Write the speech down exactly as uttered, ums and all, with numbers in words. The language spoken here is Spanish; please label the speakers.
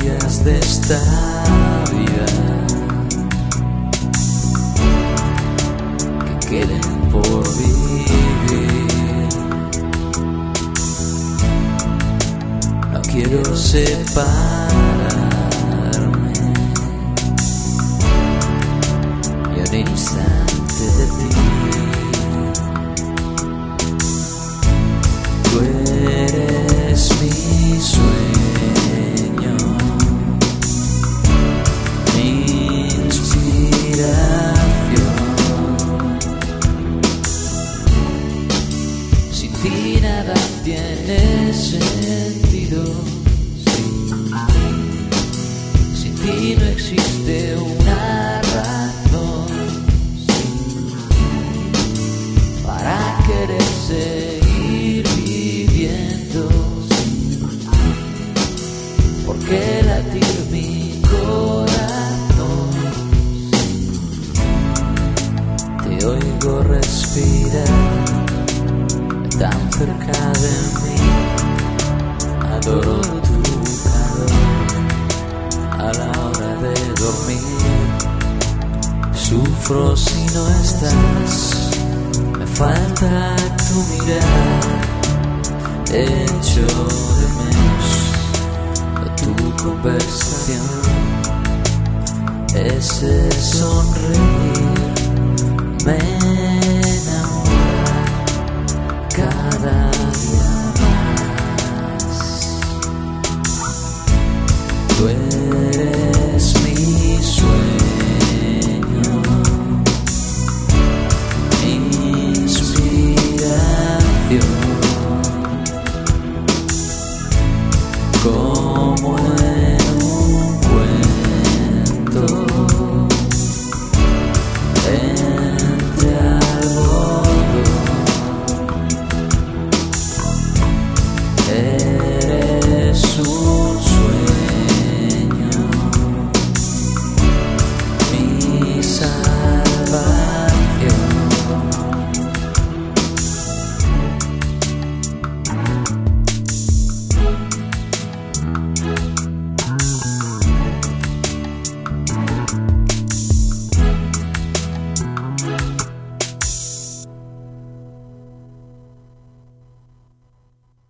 Speaker 1: días de esta vida que queden por vivir. No quiero separarme ni un instante de ti. Tú eres mi sueño, mi inspiración. Sin ti nada tiene sentido. Sin ti no existe una razón para querer seguir viviendo. ¿Por qué latir mi corazón? Te oigo respirar tan cerca de mí. Adoro tu calor a la hora de dormir. Sufro si no estás. Me falta tu mirar. Echo de menos tu conversación. Ese sonreír me enamora cada día más. Tú eres mi sueño, mi inspiración. Como en un cuento, en